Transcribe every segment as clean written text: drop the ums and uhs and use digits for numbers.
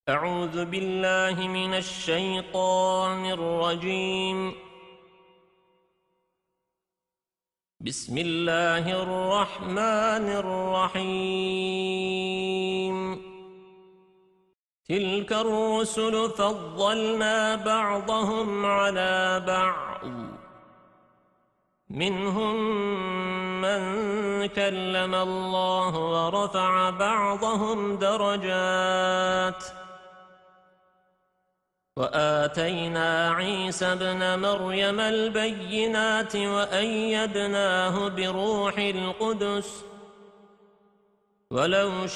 أعوذ بالله من الشيطان الرجيم. بسم الله الرحمن الرحيم. تلك الرسل فضلنا بعضهم على بعض، منهم من كلم الله ورفع بعضهم درجات، وآتينا عيسى ابن مريم البينات وأيدناه بروح القدس، ولو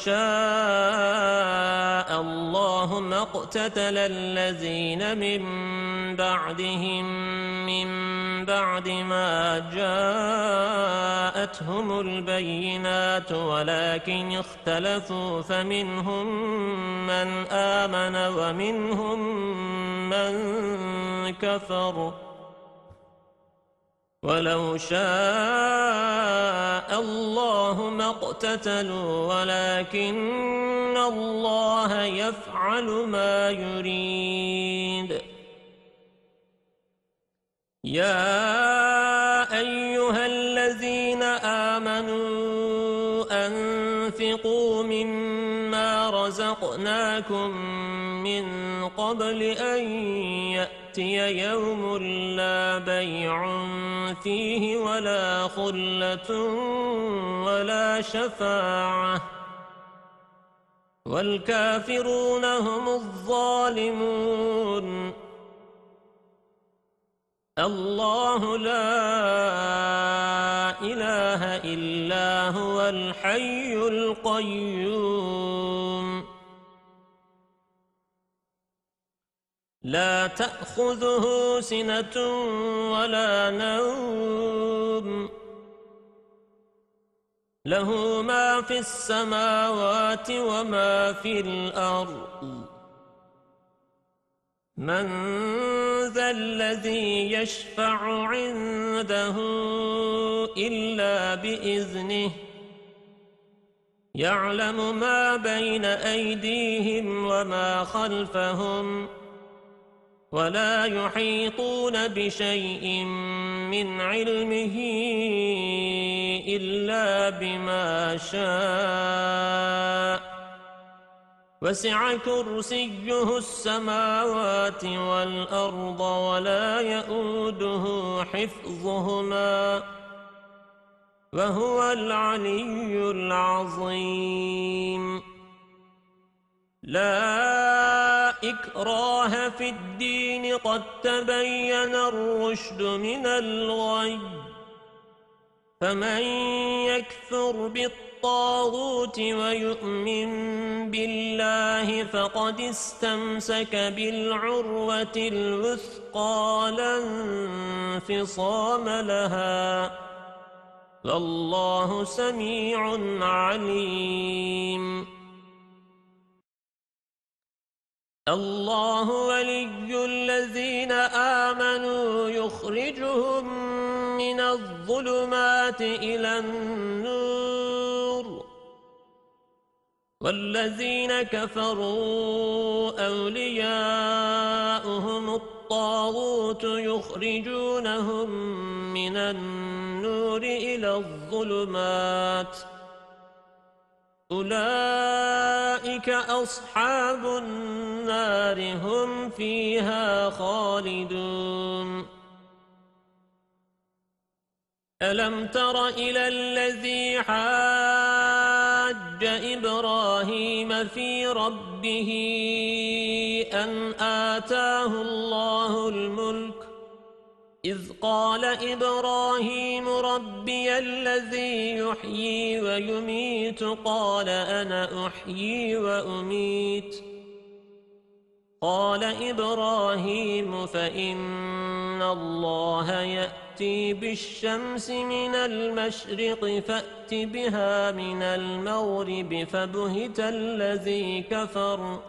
شاء الله ما اقتتل الذين من بعدهم من بعد ما جاءتهم البينات ولكن اختلفوا، فمنهم من آمن ومنهم من كفر. ولو شاء الله ما اقتتلوا ولكن الله يفعل ما يريد. يا أيها الذين آمنوا أنفقوا مما رزقناكم من قبل أن يأتي يوم لا بيع فيه ولا خلة ولا شفاعة، والكافرون هم الظالمون. الله لا إله إلا هو الحي القيوم، لا تأخذه سنة ولا نوم، له ما في السماوات وما في الأرض. من ذا الذي يشفع عنده إلا بإذنه، يعلم ما بين أيديهم وما خلفهم، ولا يحيطون بشيء من علمه إلا بما شاء، وسع كرسيه السماوات والأرض ولا يؤوده حفظهما، وهو العلي العظيم. لا إكراه في الدين، قد تبين الرشد من الغي، فمن يكفر بالطاغوت ويؤمن بالله فقد استمسك بالعروة الوثقى لا انفصام لها، والله سميع عليم. الله ولي الذين آمنوا يخرجهم من الظلمات إلى النور، والذين كفروا أولياؤهم الطاغوت يخرجونهم من النور إلى الظلمات، أولئك أصحاب النار هم فيها خالدون. ألم تر إلى الذي حاج إبراهيم في ربه أن آتاه الله الملك، إذ قال إبراهيم ربي الذي يحيي ويميت، قال أنا أحيي وأميت. قال إبراهيم فإن الله يأتي بالشمس من المشرق فأت بها من المغرب، فبهت الذي كفر،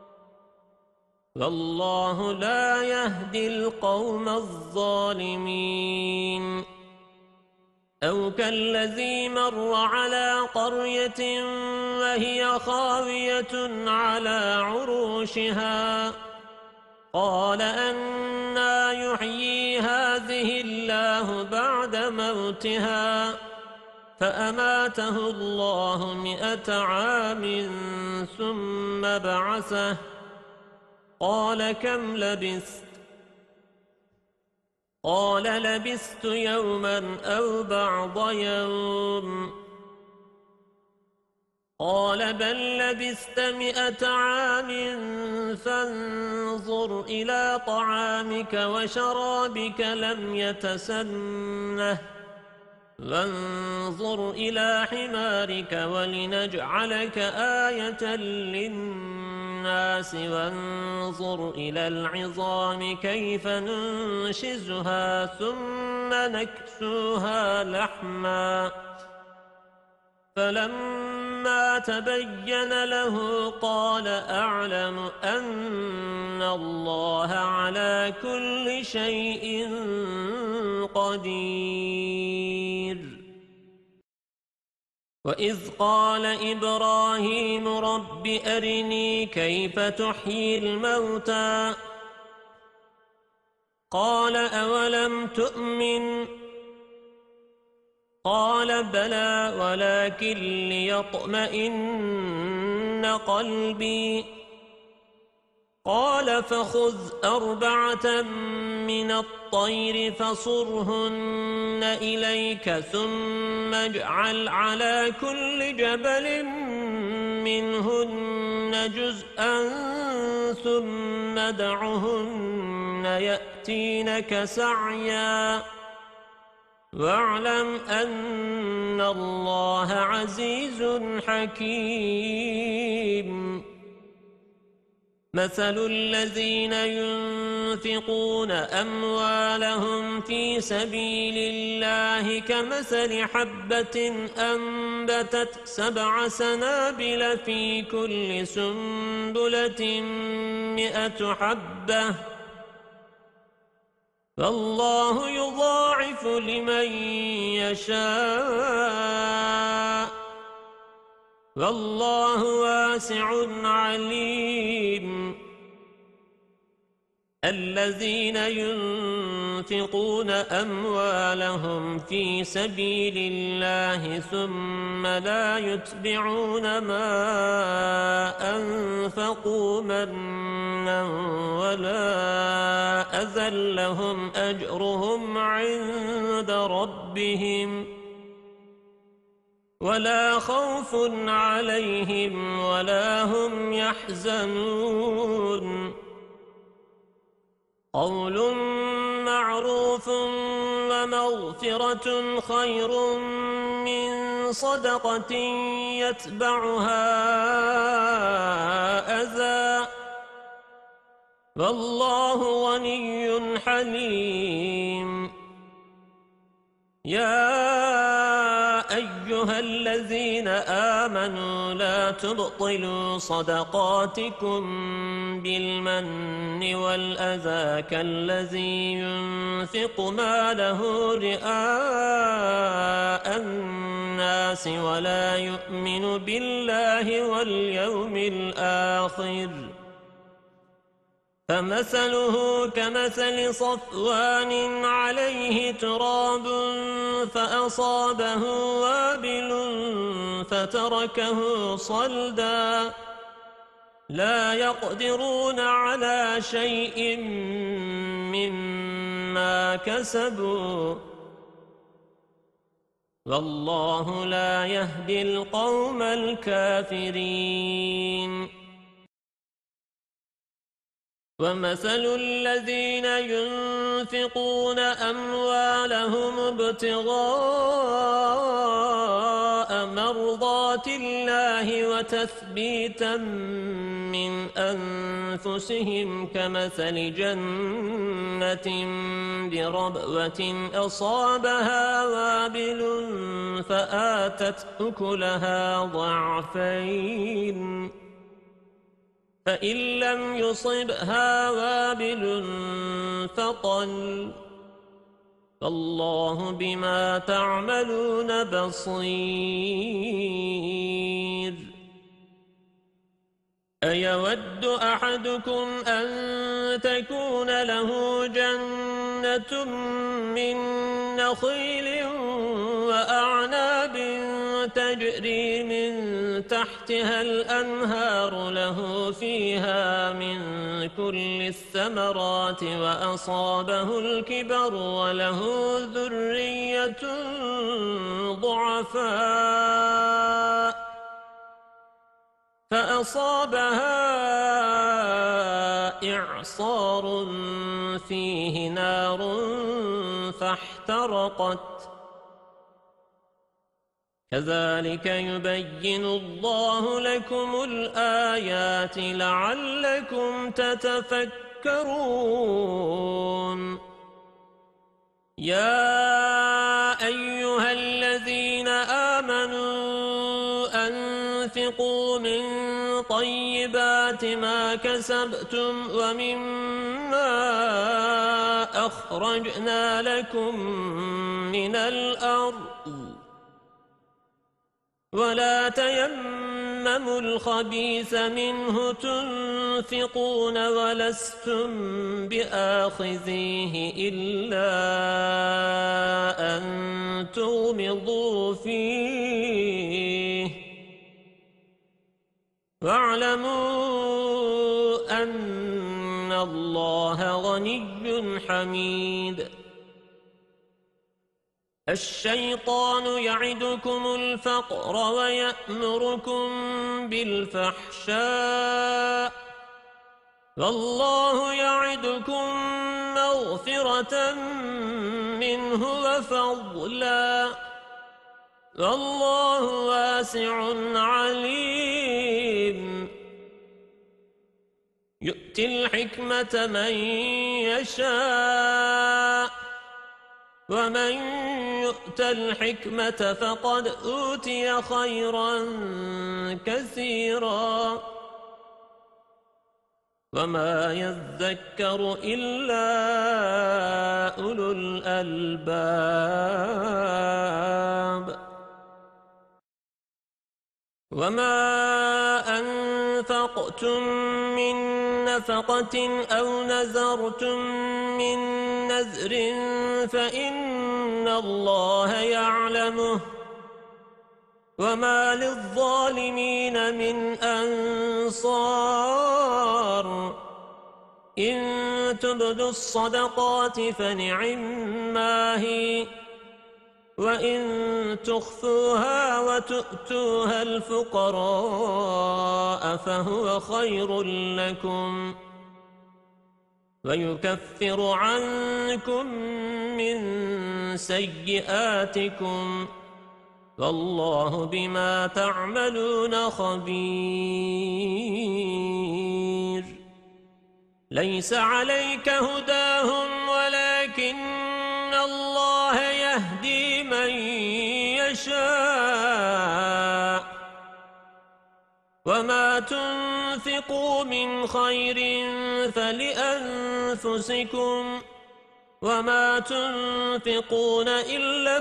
والله لا يهدي القوم الظالمين. أو كالذي مر على قرية وهي خاوية على عروشها قال أنى يحيي هذه الله بعد موتها فأماته الله 100 عام ثم بعثه قال كم لبثت قال لبثت يوما أو بعض يوم قال بل لبثت 100 عام فانظر إلى طعامك وشرابك لم يتسنه وانظر إلى حمارك ولنجعلك آية للناس وانظر إلى العظام كيف ننشزها ثم نكسوها لحما فلما تبين له قال أعلم أن الله على كل شيء قدير وإذ قال إبراهيم رب أرني كيف تحيي الموتى قال أولم تؤمن قال بلى ولكن ليطمئن قلبي قال فخذ 4 من الطير فصرهن إليك ثم اجعل على كل جبل منهن جزءا ثم دعهن يأتينك سعيا واعلم أن الله عزيز حكيم مثل الذين ينفقون أموالهم في سبيل الله كمثل حبة أنبتت 7 سنابل في كل سنبلة 100 حبة فالله يضاعف لمن يشاء والله واسع عليم الذين ينفقون أموالهم في سبيل الله ثم لا يتبعون ما أنفقوا منا ولا أذى لهم أجرهم عند ربهم ولا خوف عليهم ولا هم يحزنون قول معروف ومغفرة خير من صدقة يتبعها أذى والله غني حليم يا أيها الذين آمنوا لا تبطلوا صدقاتكم بالمن والأذى كالذي ينفق ماله رئاء الناس ولا يؤمن بالله واليوم الآخر فمثله كمثل صفوان عليه تراب فأصابه وابل فتركه صلدا لا يقدرون على شيء مما كسبوا والله لا يهدي القوم الكافرين ومثل الذين ينفقون أموالهم ابتغاء مرضات الله وتثبيتا من أنفسهم كمثل جنة بربوة أصابها وابل فآتت أكلها ضعفين فإن لم يصبها وابل فطل فالله بما تعملون بصير. أيود أحدكم أن تكون له جنة من نخيل وأعناب تجري من تحتها الأنهار له فيها من كل الثمرات وأصابه الكبر وله ذرية ضعفاء فأصابها إعصار فيه نار فاحترقت. كذلك يبين الله لكم الآيات لعلكم تتفكرون. يا أيها الذين آمنوا أنفقوا من طيبات ما كسبتم ومما أخرجنا لكم من الأرض ولا تيمموا الخبيث منه تنفقون ولستم بآخذيه إلا أن تغمضوا فيه واعلموا أن الله غني حميد. الشيطان يعدكم الفقر ويأمركم بالفحشاء والله يعدكم مغفرة منه وفضلا والله واسع عليم. يؤتي الحكمة من يشاء ومن يؤت الحكمة فقد أوتي خيرا كثيرا وما يذكر إلا أولو الألباب. وما أنفقتم من نفقة أو نذرتم من نذر فإن الله يعلمه وما للظالمين من أنصار. إن تبدوا الصدقات فنعما هي وإن تخفوها وتؤتوها الفقراء فهو خير لكم ويكفر عنكم من سيئاتكم والله بما تعملون خبير. ليس عليك هداهم ولكن الله يهدي من يشاء وما تنفقوا من خير فلأنفسكم وما تنفقون إلا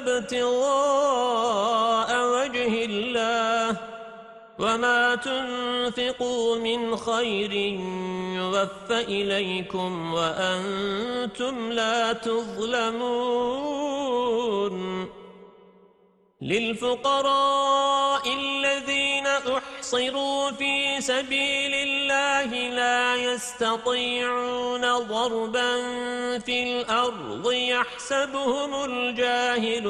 ابتغاء وجه الله وما تنفقوا من خير يوفى إليكم وأنتم لا تظلمون. للفقراء الذين أحصروا في سبيل الله لا يستطيعون ضربا في الأرض يحسبهم الجاهل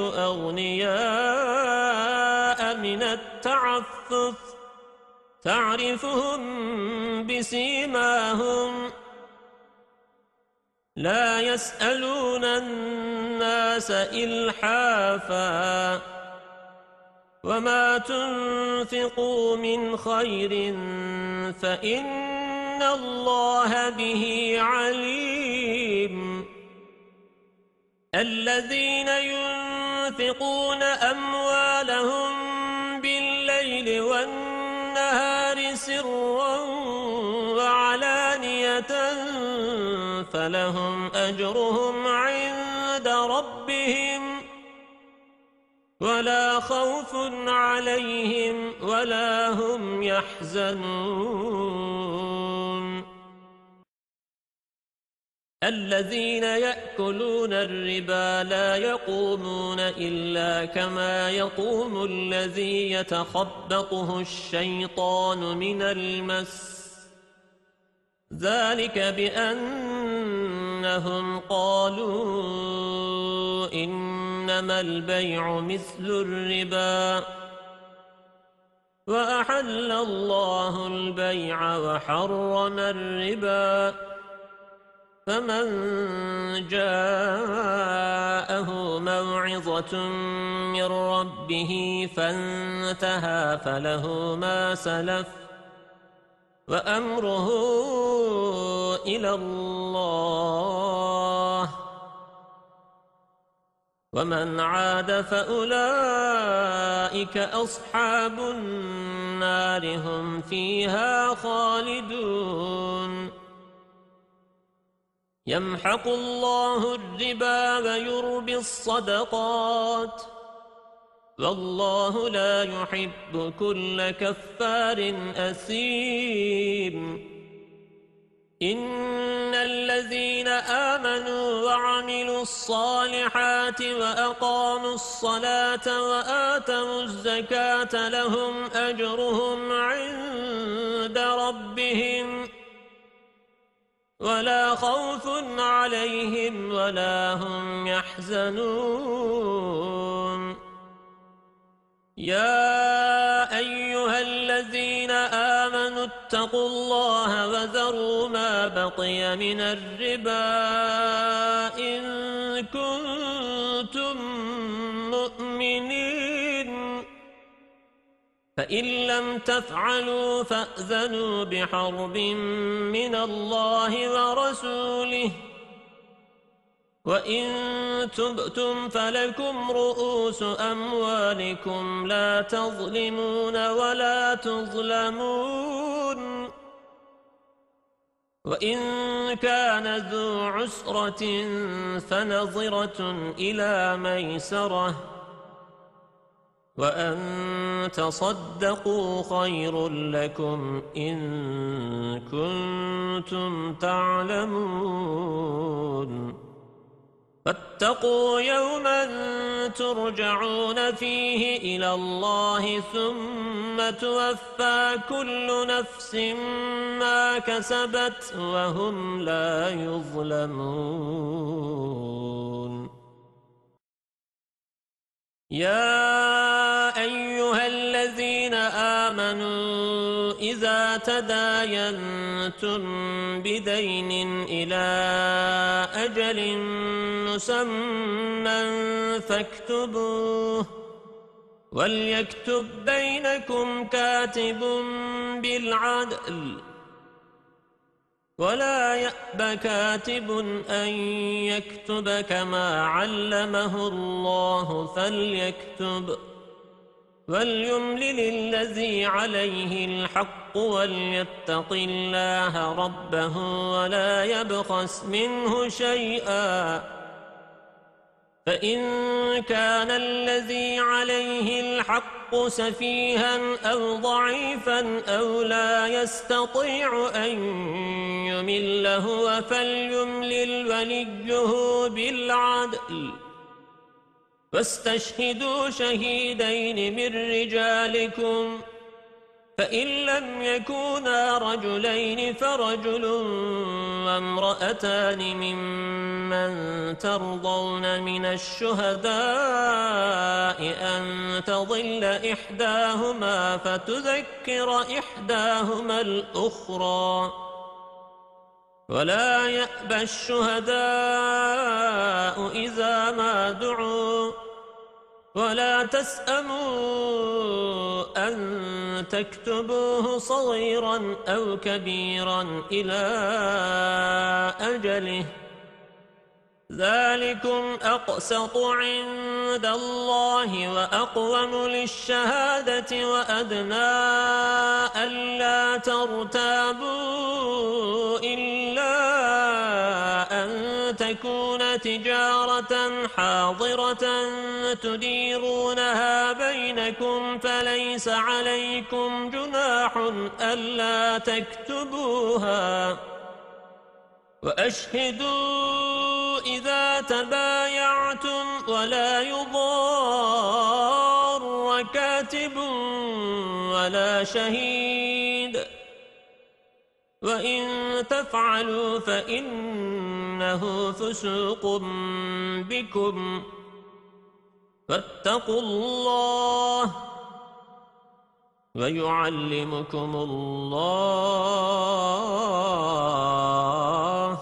أغنياء من التعفف تعرفهم بسيماهم لا يسألون الناس إلحافا وما تنفقوا من خير فإن الله به عليم. الذين ينفقون أموالهم بالليل والنهار سرا وعلانية فلهم أجرهم عند ربهم ولا خوف عليهم ولا هم يحزنون الذين يأكلون الربا لا يقومون إلا كما يقوم الذي يتخبطه الشيطان من المس ذلك بأنهم قالوا إنما البيع مثل الربا وأحل الله البيع وحرم الربا فمن جاءه موعظة من ربه فانتهى فله ما سلف وأمره إلى الله ومن عاد فأولئك أصحاب النار هم فيها خالدون يمحق الله الربا ويربي الصدقات والله لا يحب كل كفار أثيم إن الذين آمنوا وعملوا الصالحات وأقاموا الصلاة وآتوا الزكاة لهم أجرهم عند ربهم ولا خوف عليهم ولا هم يحزنون يا أيها الذين آمنوا اتقوا الله وذروا ما بقي من الربا إن كنتم مؤمنين فإن لم تفعلوا فأذنوا بحرب من الله ورسوله وإن تبتم فلكم رؤوس أموالكم لا تظلمون ولا تظلمون وإن كان ذو عسرة فنظرة إلى ميسرة وأن تصدقوا خير لكم إن كنتم تعلمون فاتقوا يوما ترجعون فيه إلى الله ثم توفى كل نفس ما كسبت وهم لا يظلمون يا أيها الذين آمنوا إذا تداينتم بدين إلى أجل مسمى فاكتبوه وليكتب بينكم كاتب بالعدل ولا يأب كاتب أن يكتب كما علمه الله فليكتب وليملل الذي عليه الحق وليتق الله ربه ولا يبخس منه شيئا فإن كان الذي عليه الحق سفيها أو ضعيفا أو لا يستطيع أن يمل هو فليملل وليه بالعدل واستشهدوا شهيدين من رجالكم فإن لم يكونا رجلين فرجل وامرأتان ممن ترضون من الشهداء أن تضل إحداهما فتذكر إحداهما الأخرى ولا يأبى الشهداء إذا ما دعوا ولا تسأموا أن تكتبوه صغيرا أو كبيرا إلى أجله ذلكم أقسط عند الله وأقوم للشهادة وأدنى ألا ترتابوا إلا أن تكون تجارة حاضرة تديرونها بينكم فليس عليكم جناح ألا تكتبوها وأشهدوا إذا تبايعتم ولا يضار كاتب ولا شهيد وإن تفعلوا فإنه فسوق بكم فاتقوا الله ويعلمكم الله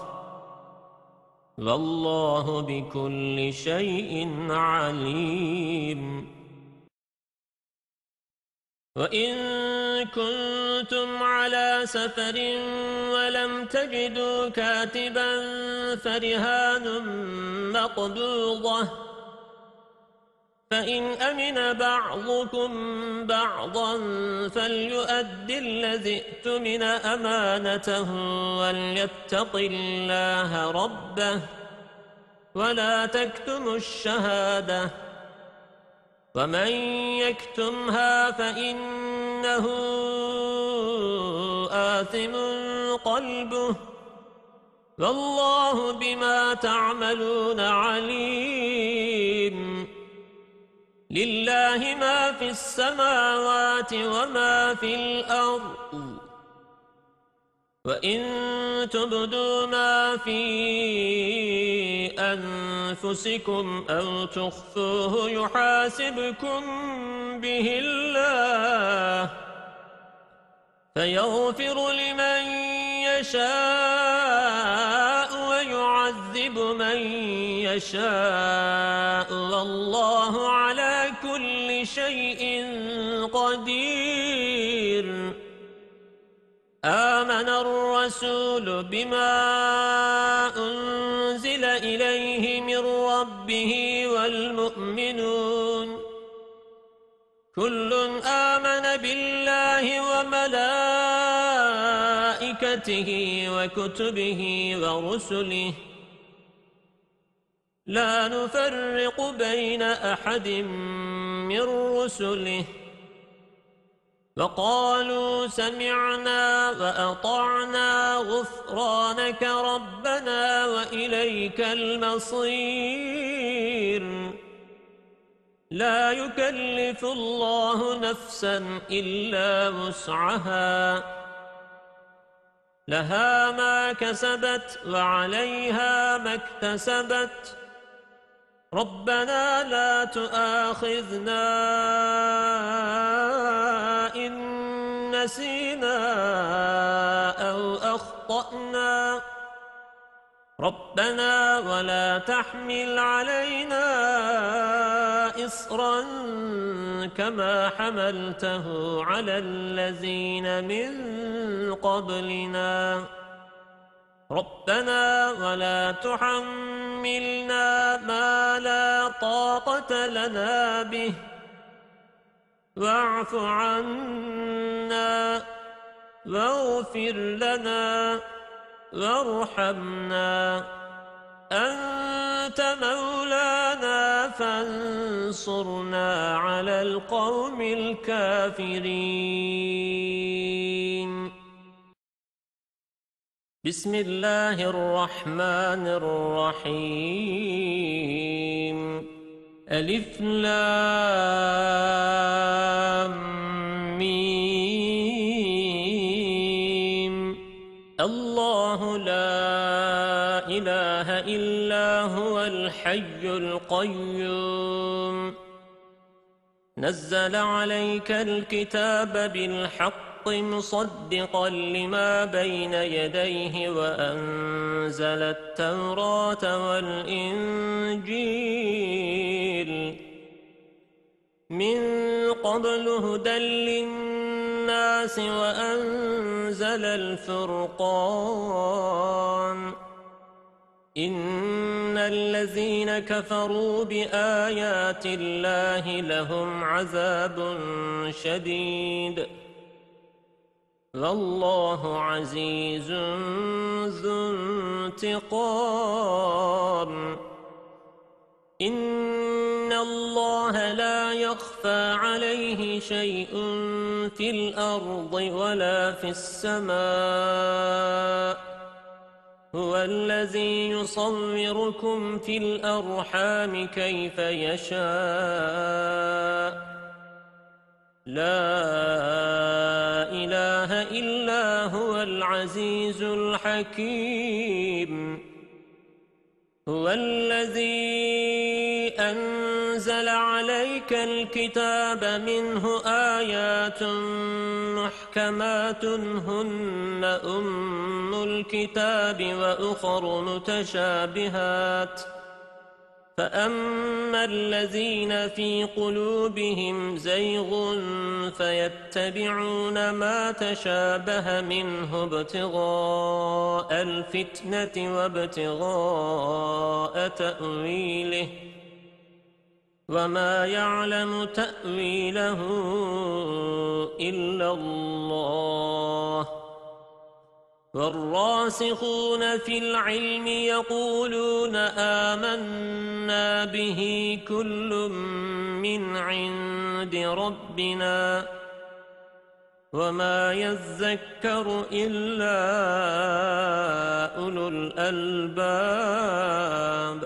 والله بكل شيء عليم وَإِن كُنتُمْ عَلَى سَفَرٍ وَلَمْ تَجِدُوا كَاتِبًا فَرِهَانٌ مَّقْبُوضَةٌ فَإِنْ أَمِنَ بَعْضُكُمْ بَعْضًا فَلْيُؤَدِّ الَّذِي اؤْتُمِنَ أَمَانَتَهُ وَلْيَتَّقِ اللَّهَ رَبَّهُ وَلَا تَكْتُمُوا الشَّهَادَةَ وَمَنْ يَكْتُمْهَا فَإِنَّهُ آثِمٌ قَلْبُهُ وَاللَّهُ بِمَا تَعْمَلُونَ عَلِيمٌ لِلَّهِ مَا فِي السَّمَاوَاتِ وَمَا فِي الْأَرْضِ وَإِن تُبْدُوا مَا فِي أَنفُسِكُمْ أَوْ تُخْفُوهُ يُحَاسِبْكُم بِهِ اللَّهُ فَيَغْفِرُ لِمَن يَشَاءُ وَيُعَذِّبُ مَن يَشَاءُ وَاللَّهُ عَلَى كُلِّ شَيْءٍ قَدِيرٌ آمن الرسول بما أنزل إليه من ربه والمؤمنون كل آمن بالله وملائكته وكتبه ورسله لا نفرق بين أحد من رسله وقالوا سمعنا وأطعنا غفرانك ربنا وإليك المصير لا يكلف الله نفسا إلا وسعها لها ما كسبت وعليها ما اكتسبت ربنا لا تؤاخذنا إن نسينا أو أخطأنا ربنا ولا تحمل علينا إصرا كما حملته على الذين من قبلنا ربنا ولا تحملنا ما لا طاقة لنا به واعف عنا واغفر لنا وارحمنا أنت مولانا فانصرنا على القوم الكافرين بسم الله الرحمن الرحيم ألف لام ميم الله لا إله إلا هو الحي القيوم نزل عليك الكتاب بالحق مصدقا لما بين يديه وأنزل التوراة والإنجيل من قبل هدى للناس وأنزل الفرقان إن الذين كفروا بآيات الله لهم عذاب شديد والله عزيز ذو انتقام إن الله لا يخفى عليه شيء في الأرض ولا في السماء هو الذي يصوركم في الأرحام كيف يشاء لا إله إلا هو العزيز الحكيم هو الذي أنزل عليك الكتاب منه آيات محكمات هن أم الكتاب وأخر متشابهات فأما الذين في قلوبهم زيغ فيتبعون ما تشابه منه ابتغاء الفتنة وابتغاء تأويله وما يعلم تأويله إلا الله والراسخون في العلم يقولون آمنا به كل من عند ربنا وما يذكر إلا أولو الألباب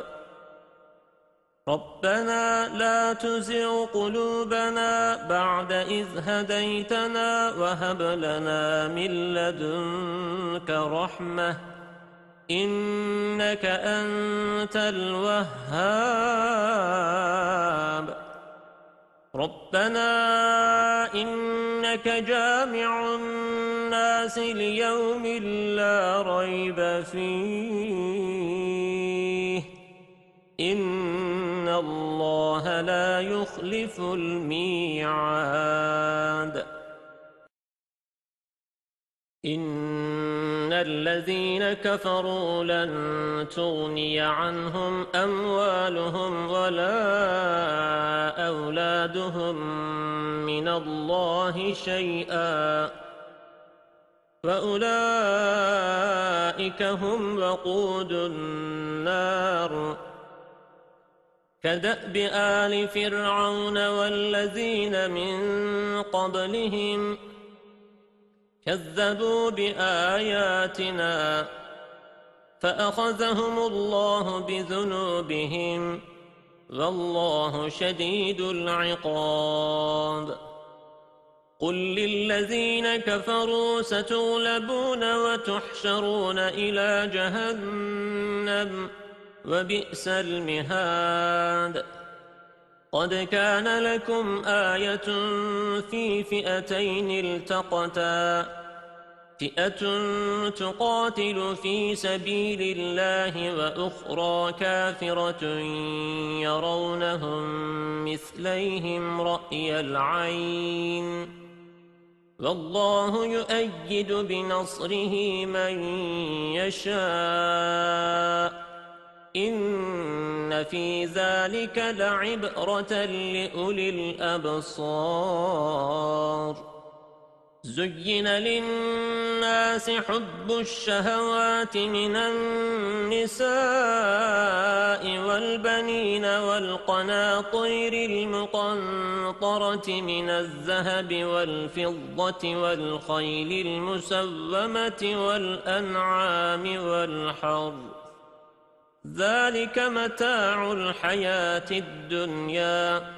ربنا لا تزغ قلوبنا بعد إذ هديتنا وهب لنا من لدنك رحمة إنك أنت الوهاب ربنا إنك جامع الناس ليوم لا ريب فيه إن الله لا يخلف الميعاد إن الذين كفروا لن تغني عنهم أموالهم ولا أولادهم من الله شيئا وأولئك هم وقود النار كدأب آل فرعون والذين من قبلهم كذبوا بآياتنا فأخذهم الله بذنوبهم والله شديد العقاب قل للذين كفروا ستغلبون وتحشرون إلى جهنم وبئس المهاد قد كان لكم آية في فئتين التقتا فئة تقاتل في سبيل الله وأخرى كافرة يرونهم مثليهم رأي العين والله يؤيد بنصره من يشاء إن في ذلك لعبرة لأولي الأبصار زين للناس حب الشهوات من النساء والبنين والقناطير المقنطرة من الذهب والفضة والخيل المسومة والأنعام والحرث ذلك متاع الحياة الدنيا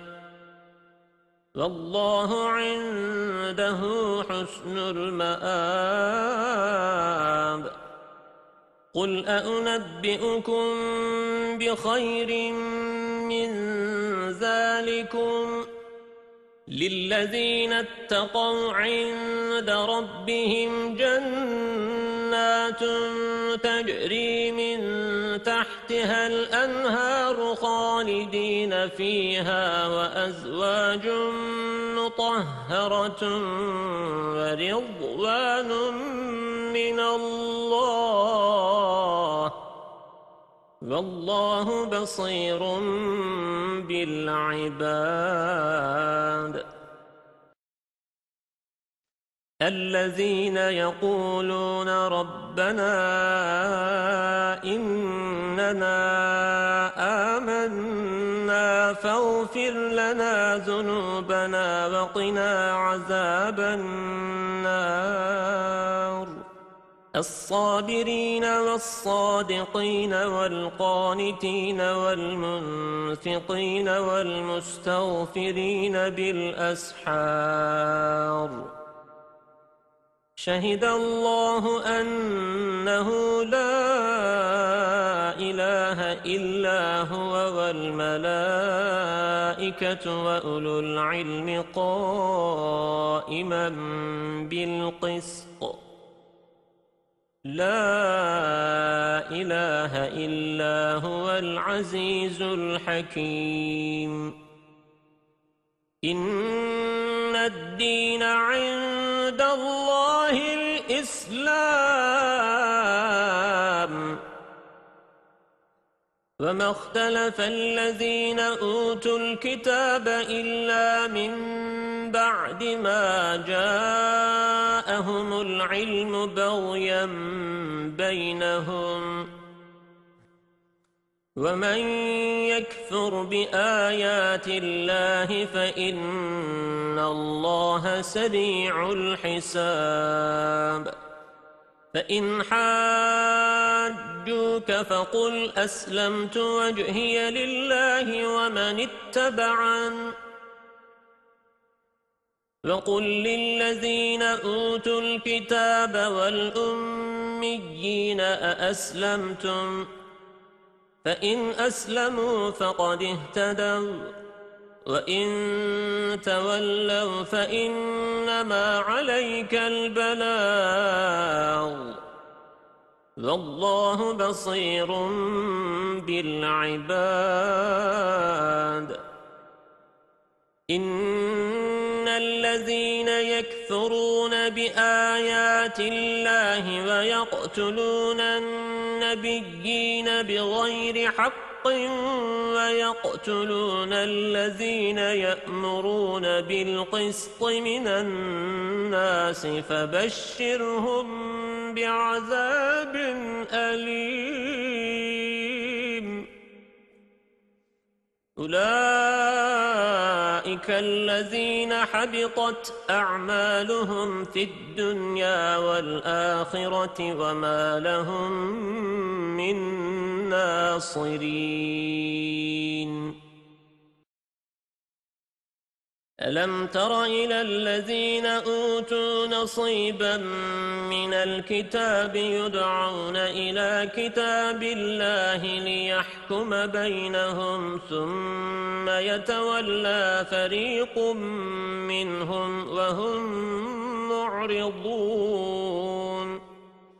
والله عنده حسن المآب قل أنبئكم بخير من ذلكم للذين اتقوا عند ربهم جنات تجري من تحتها الأنهار خالدين فيها وأزواج مطهرة ورضوان من الله والله بصير بالعباد الذين يقولون ربنا إننا آمنا فاغفر لنا ذنوبنا وقنا عذاب النار الصابرين والصادقين والقانتين والمنفقين والمستغفرين بالأسحار شهد الله أنه لا إله إلا هو والملائكة وأولو العلم قائما بالقسط لا إله إلا هو العزيز الحكيم إن الدين عند الله الإسلام وما اختلف الذين أوتوا الكتاب إلا من بعد ما جاءهم العلم بغيا بينهم ومن يكفر بآيات الله فإن الله سريع الحساب فإن حاجوك فقل أسلمت وجهي لله ومن اتبعن وقل للذين أوتوا الكتاب والأميين أأسلمتم فإن أسلموا فقد اهتدوا وإن تولوا فإنما عليك البلاغ والله بصير بالعباد إن الذين يكفرون بآيات الله ويقتلون النبيين بغير حق ويقتلون الذين يأمرون بالقسط من الناس فبشرهم بعذاب أليم أولئك الذين حبطت أعمالهم في الدنيا والآخرة وما لهم من ناصرين ألم تر إلى الذين أوتوا نصيبا من الكتاب يدعون إلى كتاب الله ليحكم بينهم ثم يتولى فريق منهم وهم معرضون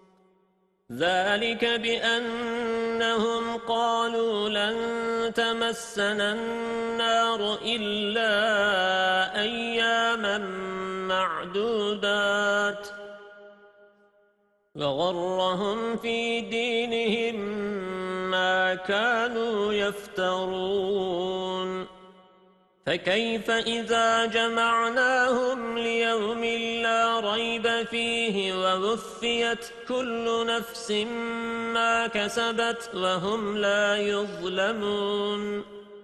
ذلك بأنهم قالوا لن تمسنا النار إلا أياما معدودات وغرهم في دينهم ما كانوا يفترون فكيف إذا جمعناهم ليوم لا ريب فيه ووفيت كل نفس ما كسبت وهم لا يظلمون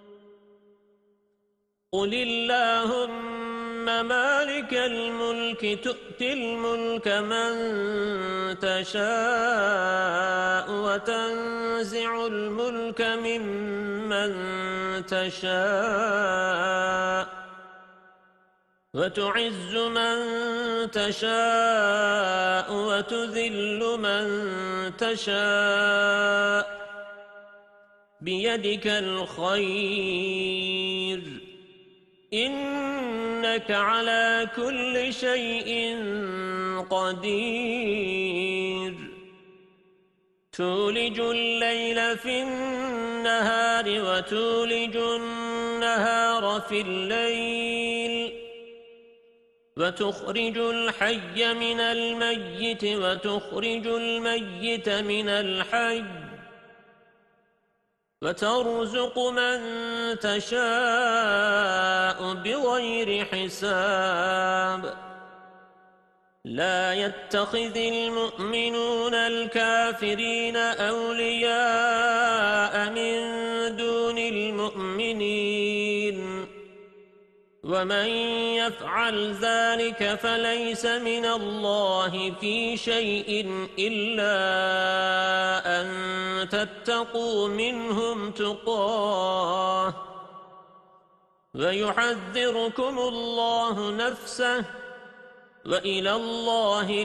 قل اللهم مالك الملك تؤتي الملك من تشاء وتنزع الملك ممن تشاء وتعز من تشاء وتذل من تشاء بيدك الخير إنك على كل شيء قدير تولج الليل في النهار وتولج النهار في الليل وتخرج الحي من الميت وتخرج الميت من الحي وترزق من تشاء بغير حساب لا يتخذ المؤمنون الكافرين أولياء من دون المؤمنين ومن يفعل ذلك فليس من الله في شيء إلا أن تتقوا منهم تقاه ويحذركم الله نفسه وإلى الله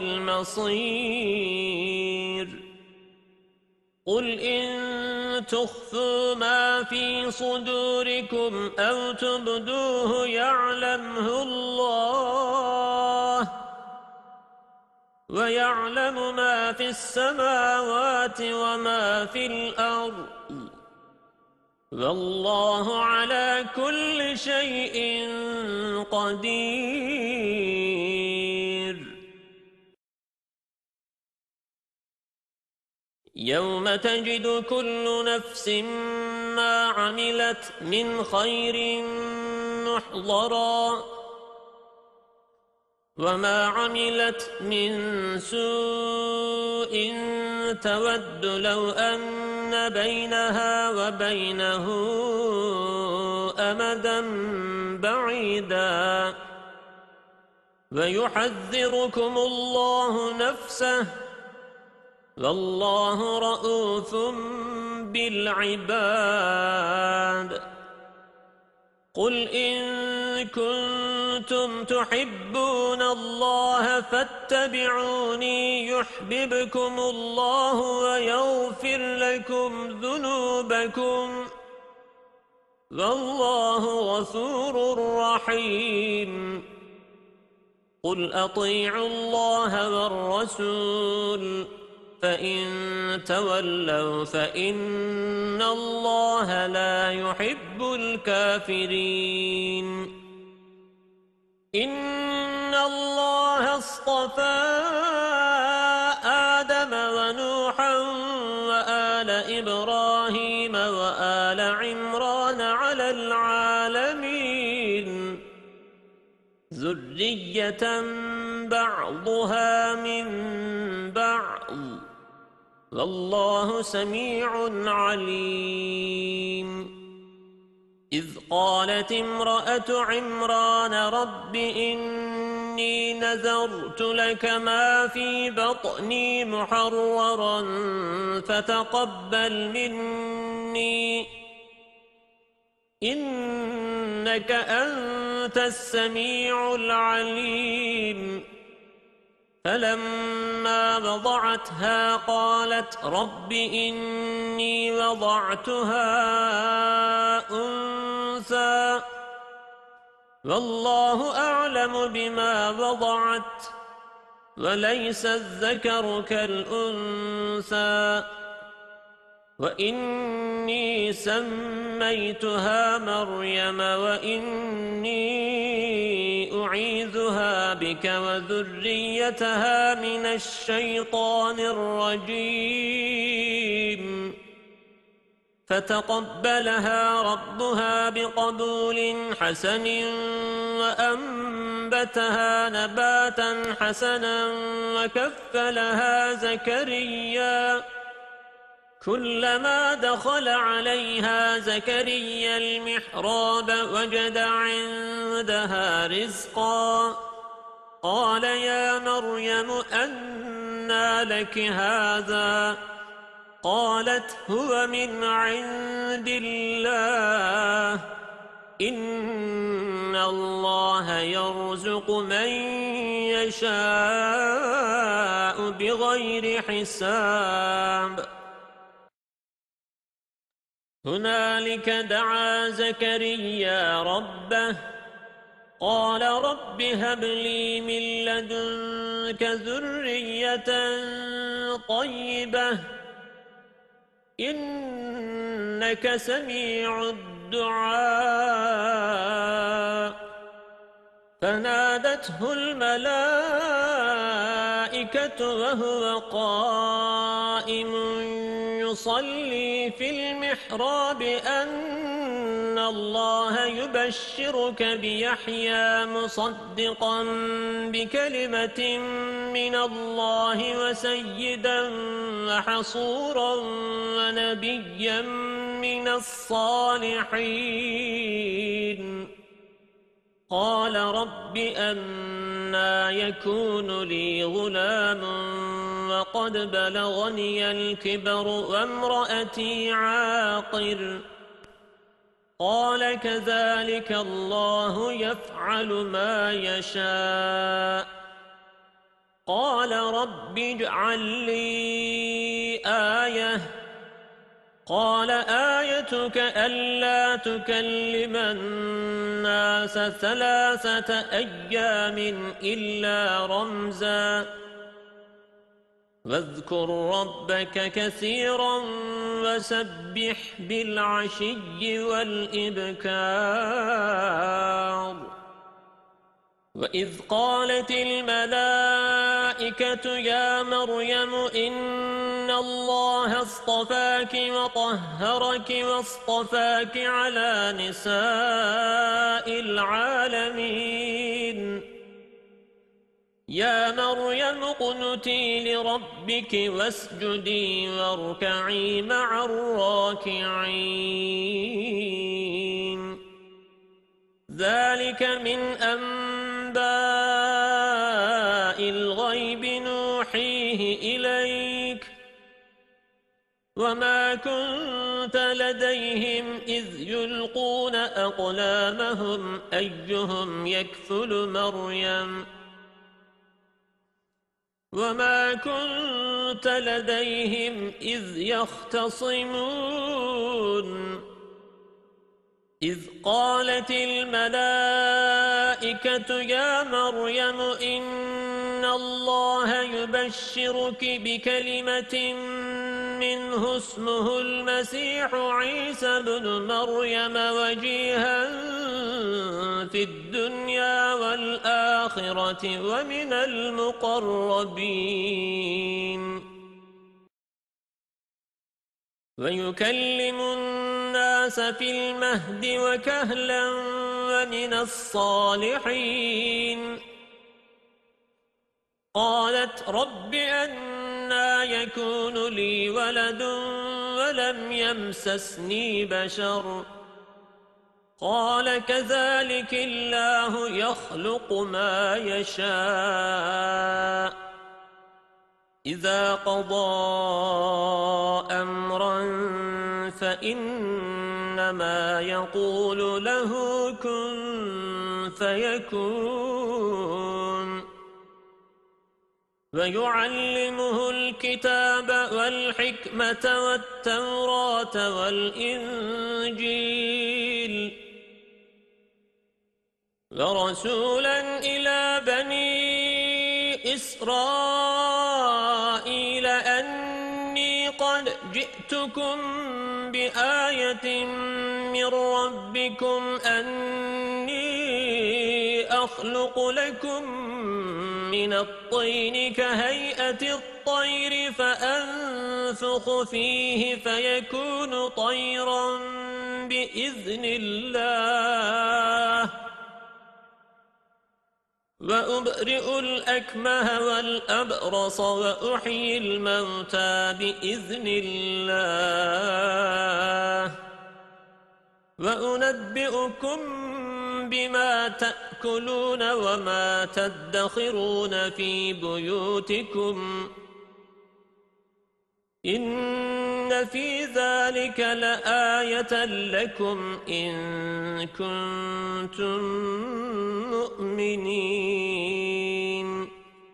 المصير قل إن تخفوا ما في صدوركم أو تبدوه يعلمه الله ويعلم ما في السماوات وما في الأرض والله على كل شيء قدير يوم تجد كل نفس ما عملت من خير محضرا وما عملت من سوء تود لو أن بينها وبينه أمدا بعيدا ويحذركم الله نفسه والله رؤوف بالعباد قل إن كنتم تحبون الله فاتبعوني يحببكم الله ويغفر لكم ذنوبكم والله غفور رحيم قل أطيعوا الله والرسول فإن تولوا فإن الله لا يحب الكافرين إن الله اصطفى آدم ونوحا وآل إبراهيم وآل عمران على العالمين ذرية بعضها من بعض والله سميع عليم إذ قالت امرأة عمران رب إني نذرت لك ما في بطني محررا فتقبل مني إنك أنت السميع العليم فلما وضعتها قالت رب إني وضعتها أنثى والله أعلم بما وضعت وليس الذكر كالأنثى وإني سميتها مريم وإني أعيذها بك وذريتها من الشيطان الرجيم فتقبلها ربها بقبول حسن وأنبتها نباتا حسنا وكفلها زكريا كلما دخل عليها زكريا المحراب وجد عندها رزقا قال يا مريم أنى لك هذا قالت هو من عند الله إن الله يرزق من يشاء بغير حساب هنالك دعا زكريا ربه قال رب هب لي من لدنك ذرية طيبة إنك سميع الدعاء فنادته الملائكة وهو قائم يصلي في المحراب أن الله يبشرك بيحيى مصدقا بكلمة من الله وسيدا وحصورا ونبيا من الصالحين قال رب أنى يكون لي غلام وقد بلغني الكبر وامرأتي عاقر قال كذلك الله يفعل ما يشاء قال رب اجعل لي آية قال آيتك ألا تكلم الناس 3 أيام إلا رمزا واذكر ربك كثيرا وسبح بالعشي والإبكار وإذ قالت الملائكة يا مريم إن الله اصطفاك وطهرك واصطفاك على نساء العالمين يا مريم اقنتي لربك واسجدي واركعي مع الراكعين ذلك من أنباء الغيب نوحيه إليك وما كنت لديهم إذ يلقون أقلامهم أيهم يكفل مريم وما كنت لديهم إذ يختصمون إذ قالت الملائكة يا مريم إن الله يبشرك بكلمة منه اسمه المسيح عيسى بن مريم وجيها في الدنيا والآخرة ومن المقربين ويكلم الناس في المهد وكهلا ومن الصالحين قالت رب أنى يكون لي ولد ولم يمسسني بشر قال كذلك الله يخلق ما يشاء إذا قضى أمرا فإنما يقول له كن فيكون ويعلمه الكتاب والحكمة والتوراة والإنجيل ورسولا إلى بني إسرائيل أني قد جئتكم بآية من ربكم أني أخلق لكم من الطين كهيئة الطير فأنفخ فيه فيكون طيرا بإذن الله وأبرئ الأكمه والأبرص وأحيي الموتى بإذن الله وأنبئكم بما تأكلون وما تدخرون في بيوتكم إن في ذلك لآية لكم إن كنتم مؤمنين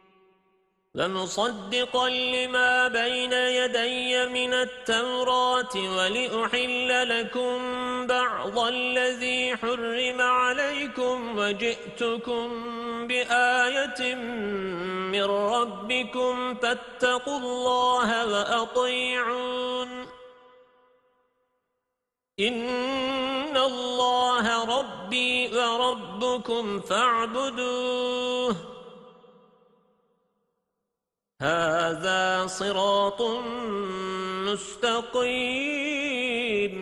ومصدقا لما بين يدي من التوراة ولأحل لكم بعض الذي حرم عليكم وجئتكم بآية من ربكم فاتقوا الله وأطيعون إن الله ربي وربكم فاعبدوه هذا صراط مستقيم.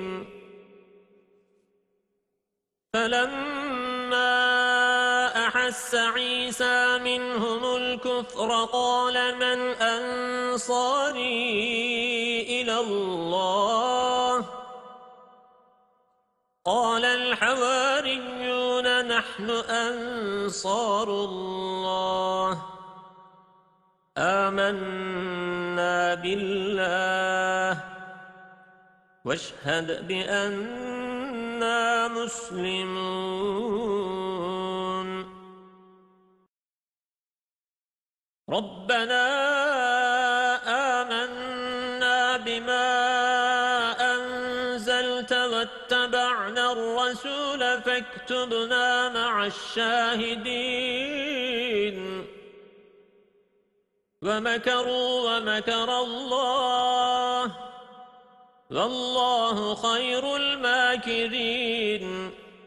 فلما أحس عيسى منهم الكفر قال من أنصاري إلى الله؟ قال الحواريون نحن أنصار الله آمنا بالله واشهد بأننا مسلمون. ربنا آمنا بما أنزلت واتبعنا الرسول فاكتبنا مع الشاهدين. ومكروا ومكر الله والله خير الماكرين.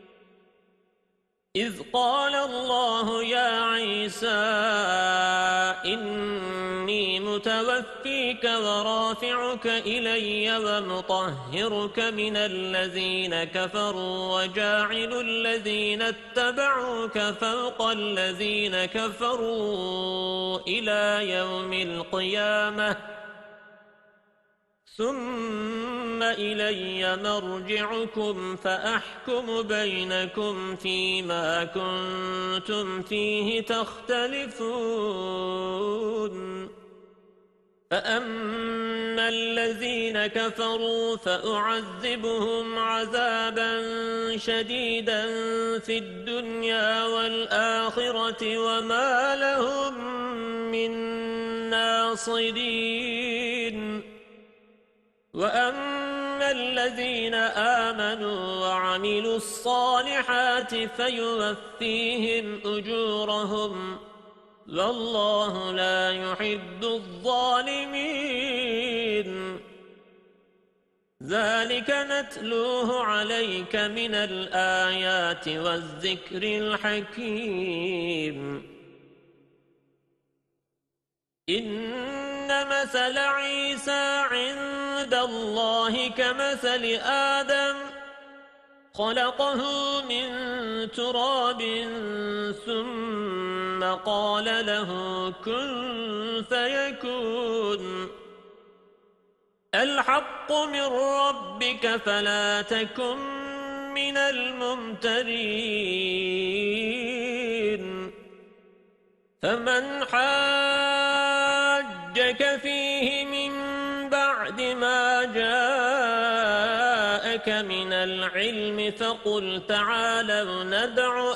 إذ قال الله يا عيسى إني متوفيك ورافعك إلي ومطهرك من الذين كفروا وجاعل الذين اتبعوك فوق الذين كفروا إلى يوم القيامة ثم إلي مرجعكم فأحكم بينكم فيما كنتم فيه تختلفون. فأما الذين كفروا فأعذبهم عذابا شديدا في الدنيا والآخرة وما لهم من ناصرين. وأما الذين آمنوا وعملوا الصالحات فيوفيهم أجورهم والله لا يحب الظالمين. ذلك نتلوه عليك من الآيات والذكر الحكيم. إن مثل عيسى عند الله كمثل آدم خلقه من تراب ثم قال له كن فيكون. الحق من ربك فلا تكن من الممترين. فمن حاجك فيه من بعد ما جاءك من العلم فقل تعالوا ندع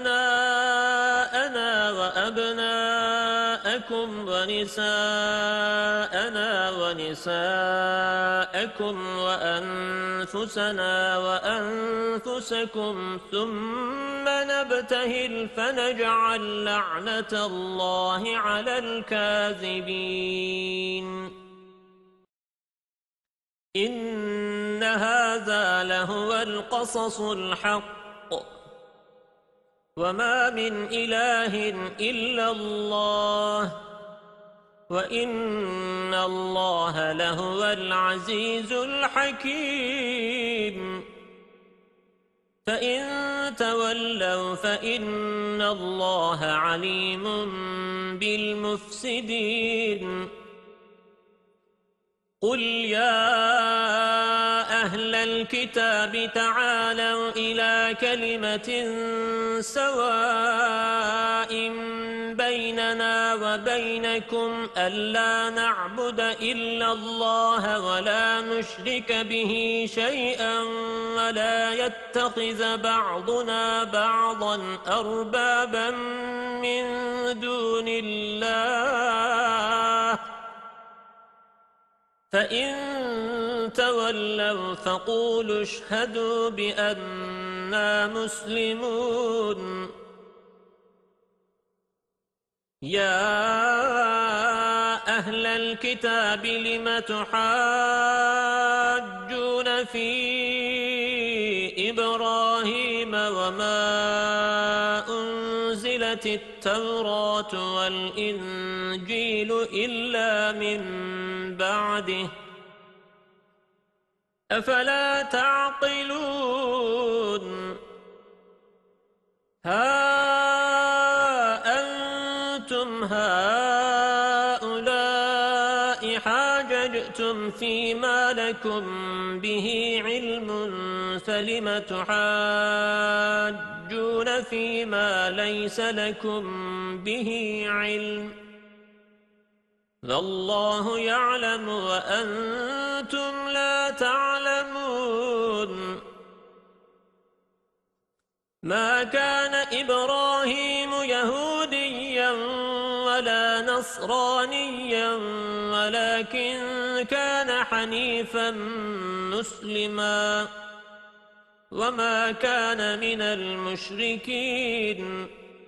أبناءنا وأبناءكم ونساءنا ونساءكم وأنفسنا وأنفسكم ثم نبتهل فنجعل لعنة الله على الكاذبين. إن هذا لهو القصص الحق وما من إله إلا الله وإن الله لهو العزيز الحكيم. فإن تولوا فإن الله عليم بالمفسدين. قل يا أهل الكتاب تعالوا إلى كلمة سواء بيننا وبينكم ألا نعبد إلا الله ولا نشرك به شيئا ولا يتخذ بعضنا بعضا أربابا من دون الله. فإن تولوا فقولوا اشهدوا بأننا مسلمون. يا أهل الكتاب لم تحاجون في إبراهيم وما أنزلت أنزلت التوراة والإنجيل إلا من بعده أفلا تعقلون ها أنتم هؤلاء حاججتم فيما لكم به علم فلم تحاجون فيما ليس لكم به علم والله يعلم وأنتم لا تعلمون ما كان إبراهيم يهوديا ولا نصرانيا ولكن كان حنيفا مسلما وما كان من المشركين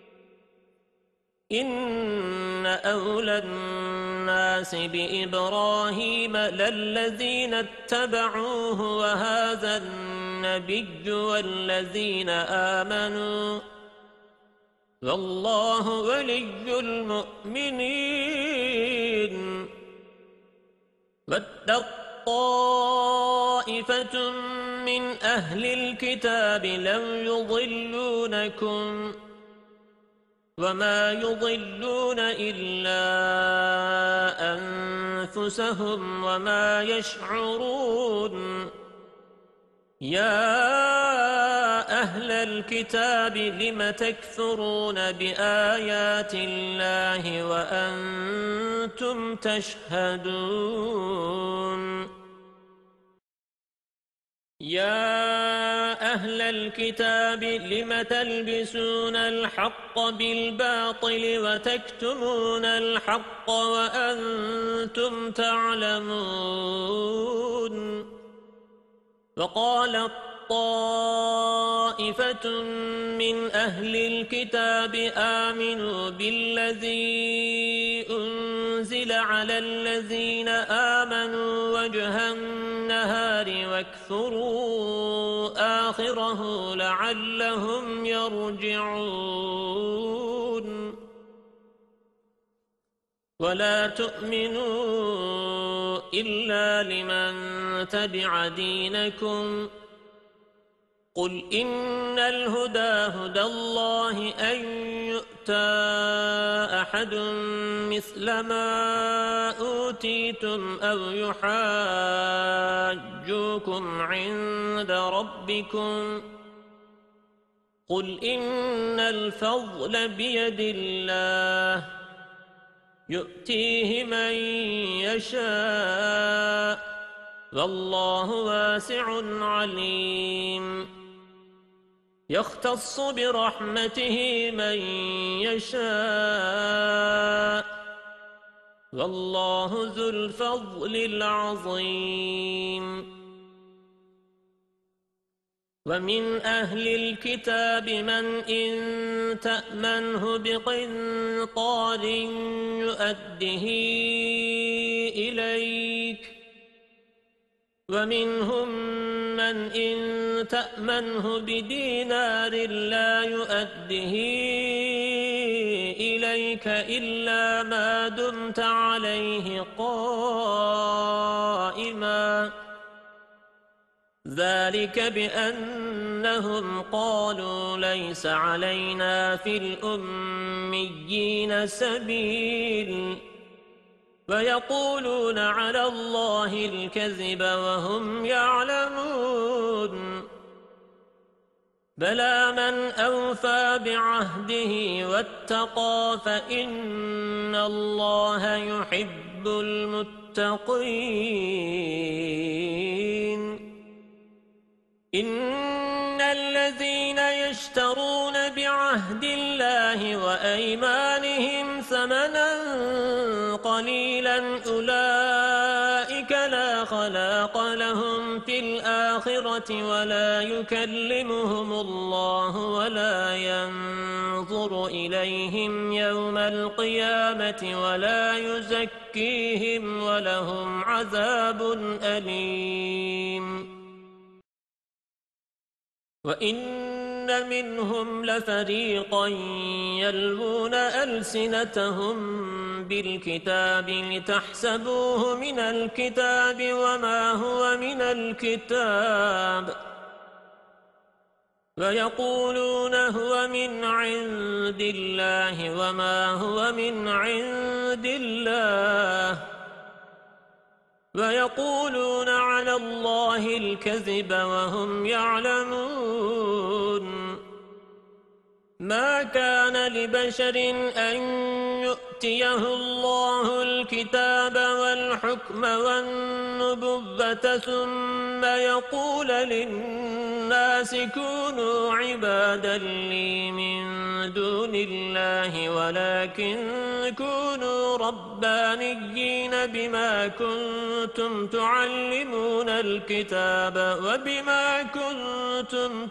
إن أولى الناس بإبراهيم للذين اتبعوه وهذا النبي والذين آمنوا والله ولي المؤمنين وَدَّت طائفة من أهل الكتاب لو يضلونكم وما يضلون إلا أنفسهم وما يشعرون يا أهل الكتاب لم تكفرون بآيات الله وأنتم تشهدون يا أهل الكتاب لم تلبسون الحق بالباطل وتكتمون الحق وأنتم تعلمون وقالت طائفة من أهل الكتاب آمنوا بالذي أنزل على الذين آمنوا وجه النهار واكفروا آخره لعلهم يرجعون ولا تؤمنوا إلا لمن تبع دينكم قل إن الهدى هدى الله أن يؤتى أحد مثل ما أوتيتم أو يحاجوكم عند ربكم قل إن الفضل بيد الله يؤتيه من يشاء والله واسع عليم يختص برحمته من يشاء والله ذو الفضل العظيم ومن أهل الكتاب من إن تأمنه بقنطار يؤده إليك ومنهم من إن تأمنه بدينار لا يؤده إليك إلا ما دمت عليه قائما ذلك بأنهم قالوا ليس علينا في الأميين سبيل ويقولون على الله الكذب وهم يعلمون بلى من أوفى بعهده واتقى فإن الله يحب المتقين إن الذين يشترون بعهد الله وأيمانهم ثمنا قليلا أولئك لا خلاق لهم في الآخرة ولا يكلمهم الله ولا ينظر إليهم يوم القيامة ولا يزكيهم ولهم عذاب أليم وإن إن منهم لفريقا يلوون ألسنتهم بالكتاب لتحسبوه من الكتاب وما هو من الكتاب ويقولون هو من عند الله وما هو من عند الله ويقولون على الله الكذب وهم يعلمون ما كان لبشر أن يؤتيه الله الكتاب والحكم والنبوة ثم يقول للناس كونوا عبادا لي من دون الله ولكن كونوا ربانيين بما كنتم تعلمون الكتاب وبما كنتم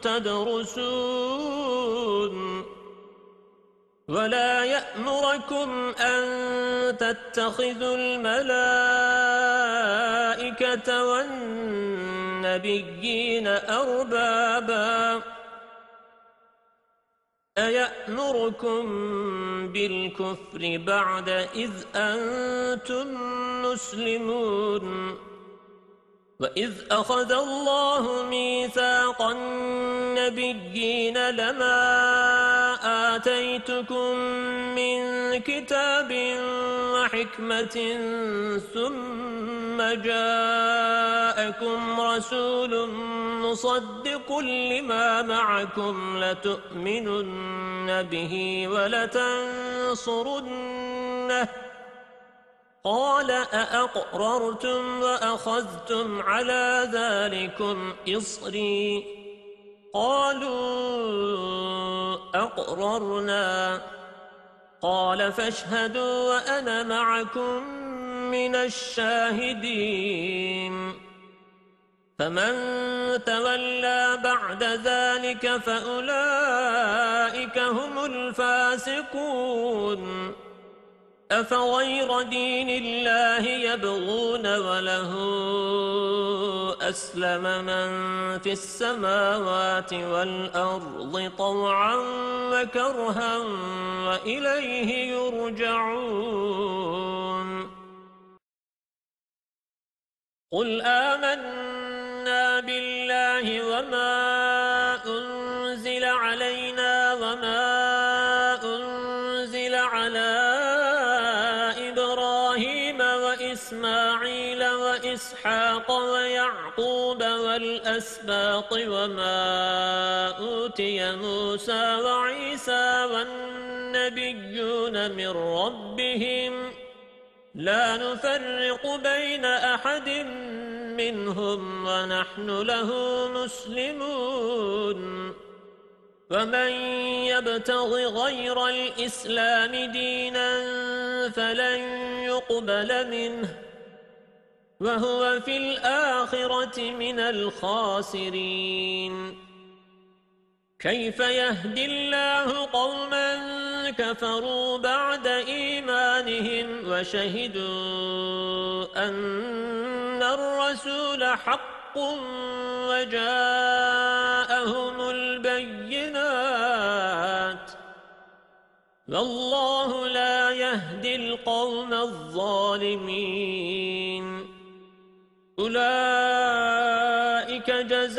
تدرسون ولا يأمركم أن تتخذوا الملائكة والنبيين أربابا أيأمركم بالكفر بعد إذ أنتم مسلمون وإذ أخذ الله ميثاق النبيين لما آتيتكم من كتاب وحكمة ثم جاءكم رسول مصدق لما معكم لتؤمنن به ولتنصرنه قال أأقررتم وأخذتم على ذلكم إصري قالوا أقررنا قال فاشهدوا وأنا معكم من الشاهدين فمن تولى بعد ذلك فأولئك هم الفاسقون أفغير دين الله يبغون وله أسلم من في السماوات والأرض طوعا وكرها وإليه يرجعون قل آمنا بالله وما أنزل علينا وما أنزل على إسماعيل وإسحاق ويعقوب والأسباط وما أوتي موسى وعيسى والنبيون من ربهم لا نفرق بين أحد منهم ونحن له مسلمون ومن يبتغ غير الإسلام دينا فلن يقبل منه وهو في الآخرة من الخاسرين كيف يهدي الله قوما كفروا بعد إيمانهم وشهدوا أن الرسول حق وجاءهم البينات والله لا يهدي القوم الظالمين أولئك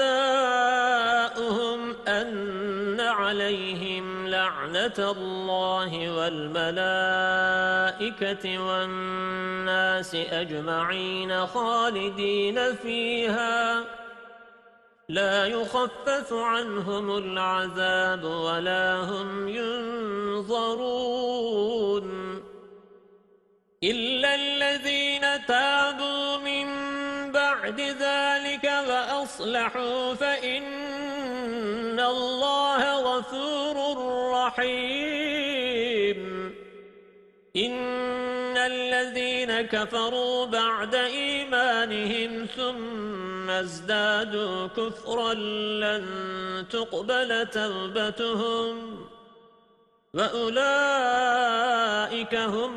جزاؤهم أن عليهم لعنة الله والملائكة والناس أجمعين خالدين فيها لا يخفف عنهم العذاب ولا هم ينظرون إلا الذين تابوا من بعد ذلك وأصلحوا فإن الله غفور رحيم إن الذين كفروا بعد إيمانهم ثم ازدادوا كفرا لن تقبل توبتهم وأولئك هم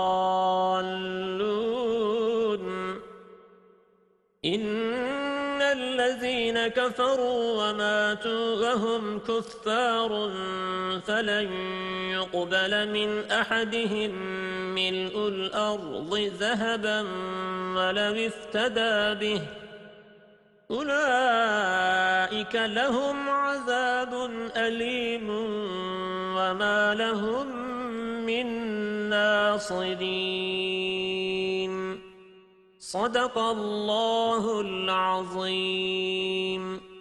الضالون إن الذين كفروا وماتوا وهم كفار فلن يقبل من أحدهم ملء الأرض ذهبا ولو افتدى به أولئك لهم عذاب أليم وما لهم من ناصرين. صدق الله العظيم.